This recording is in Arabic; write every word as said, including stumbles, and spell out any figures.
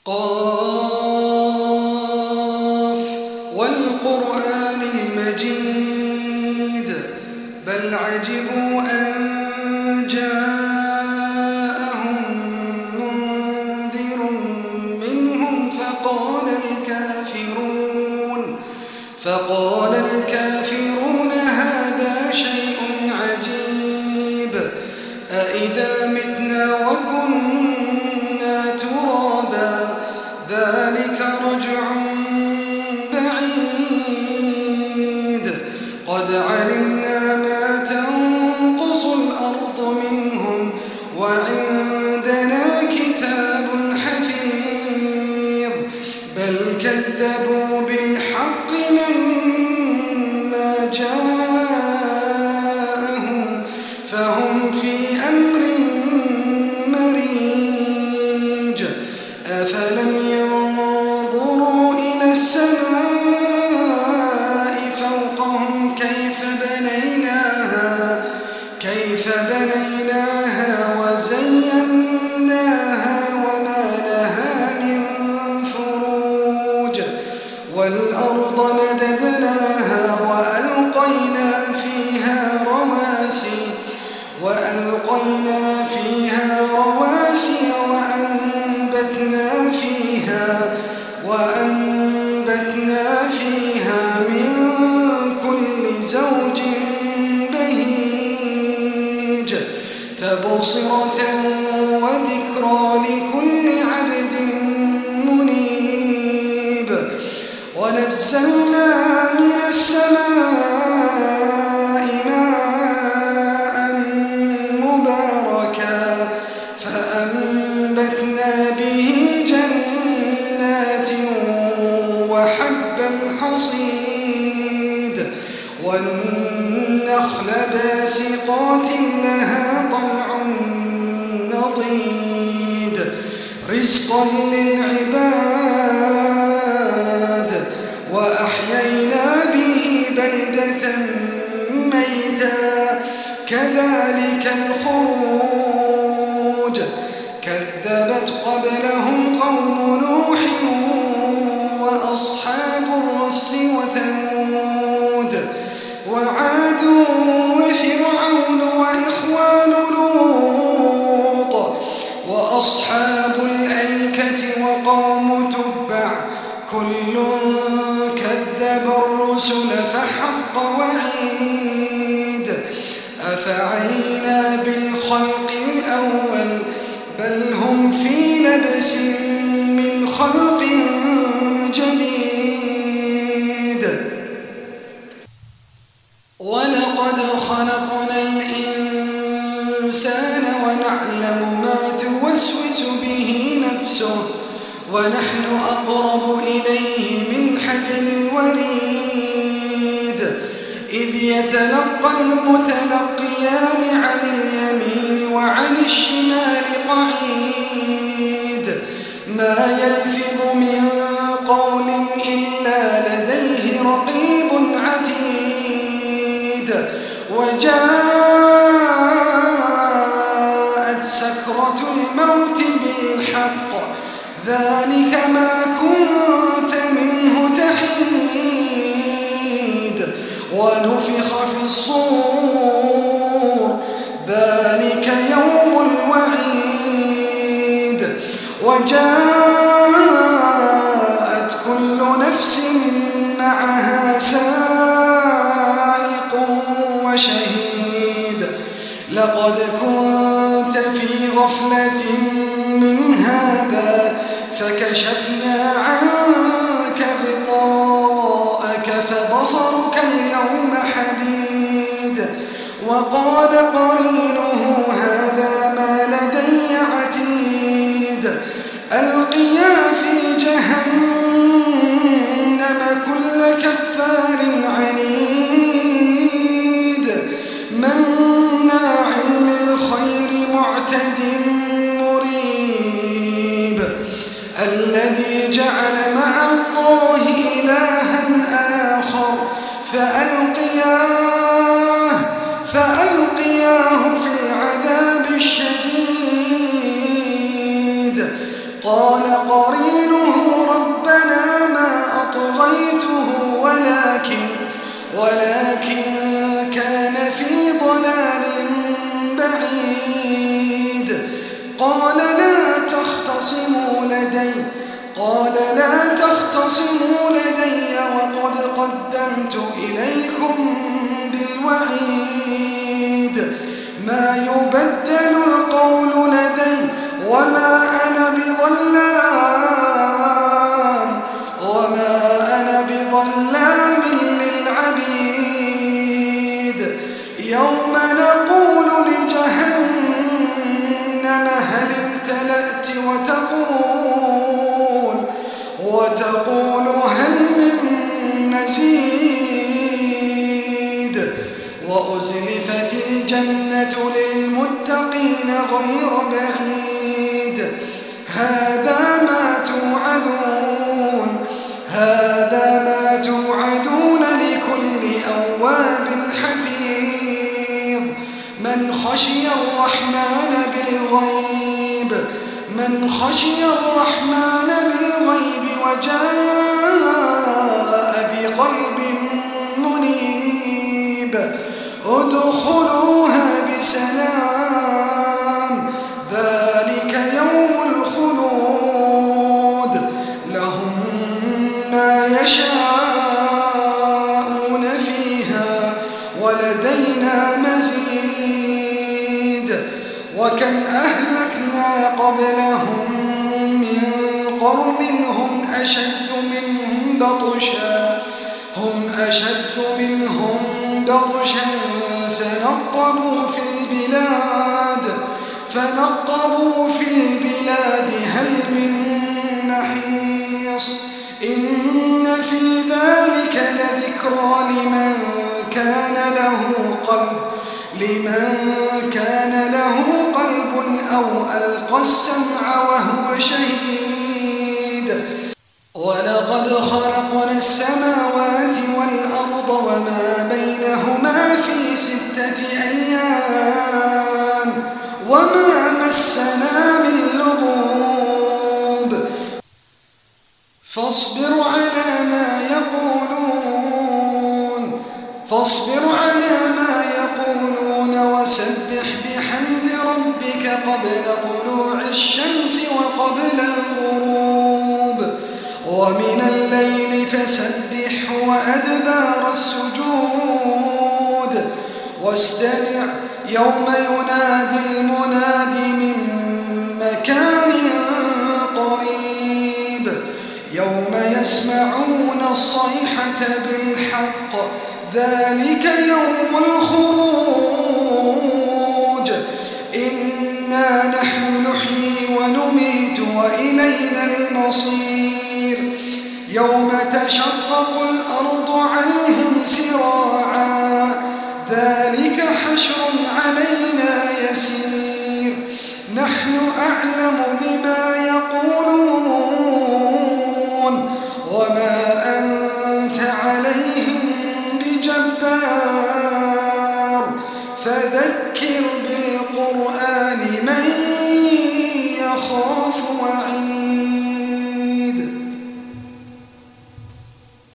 قاف والقرآن المجيد بل عجبوا أن جاءهم منذر منهم فقال الكافرون فقال الكافرون هذا شيء عجيب أإذا متنا وكنا ترابا ذلك رجع بعيد قد علمنا ما تنقص الأرض منهم وعندنا كتاب حفيظ بل كذبوا بالحق لما جاءهم فهم في أمر مريج أفلم ينظروا إلى السماء فوقهم كيف بنيناها كيف بنيناها وزيناها وما لها من فروج والأرض مددناها وألقينا فيها رواسي وألقينا فيها رواسي وأنبتنا فيها وأنبتنا فيها من كل زوج بهيج تبصرة وذكرى لكل عبد منيب ونزلنا من السماء ماء مباركا فأنبتنا به جنات وحب الحصيد والنخل باسقات لها طلع نضيد رزقا للعباد وأحيينا به بلدة ميتا كذلك الخروج كذبت قبلهم قوم نوح وأصحاب الرس وثمود وعاد وفرعون وإخوان لوط وأصحاب الأيكة وقوم تبع كل كذب الرسل فحق وعيد أفعينا بالخلق الأول بل هم في لبس من خلق جديد ولقد خلقنا الإنسان ونعلم ما توسوس به نفسه ونحن أقرب إليه من حبل الوريد إذ يتلقى المتلقيان عن اليمين وعن الشمال قعيد ما يلفظ من قول إلا لديه رقيب عتيد وجاءت سكرة الموت بالحق ذلك ما كنت منه تحيد ونفخ في الصور ذلك يوم الوعيد وجاءت كل نفس معها سائق وشهيد لقد كنت في غفلة من هذا فكشفنا عنك غطاءك فبصرك اليوم حديد وقال قرينه هذا ما لدي عتيد ألقيا في جهنم كل كفار عنيد مناع للخير معتد مريب الذي جعل مع الله إلها آخر فألقياه فألقياه في العذاب الشديد قال قريب ولكن كان في ضلال بعيد. قال لا تختصموا لدي قال لا تختصموا لدي وقد قدمت إليكم بالوعيد. ما يبدل القول لدي وما أنا بظلام وما أنا بظلام للعبيد. يوم نقول لجهنم هل امتلأت وتقول وتقول هل من مزيد. وأزلفت الجنة للمتقين غير بعيد. هذا ما توعدون هذا ما توعدون لكل أواب حفيظ. من خشي الرحمن بالغيب من خشي الرحمن بالغيب وجاء بقلب منيب. ادخلوها بسلام ذلك يوم الخلود. لهم ما يشاءون فيها ولدينا مزيد. وكم أهلكنا قبلهم من قرن هم أشد منهم بطشا هم أشد منهم بطشا فنقبوا في البلاد فنقبوا في البلاد هل من محيص. إن في ذلك لذكرى لمن كان له قلب لمن كان له قلب أو ألقى السمع وهو شهيد. ولقد خلقنا السماوات والأرض وما بينهما في ستة أيام وما مسنا من لغوب. فاصبر على ما يقولون فاصبر على ما يقولون وسبح بحمد ربك قبل طلوع الشمس وقبل الغروب ومن الليل فسبحه وأدبار السجود. واستمع يوم ينادي المناد من مكان قريب. يوم يسمعون الصيحة بالحق ذلك يوم الخروج. إنا نحن نحيي ونميت وإلينا المصير. يوم تشقق الأرض عنهم سراعا ذلك حشر علينا يسير. نحن أعلم بما يقولون وما أنت عليهم بجبار.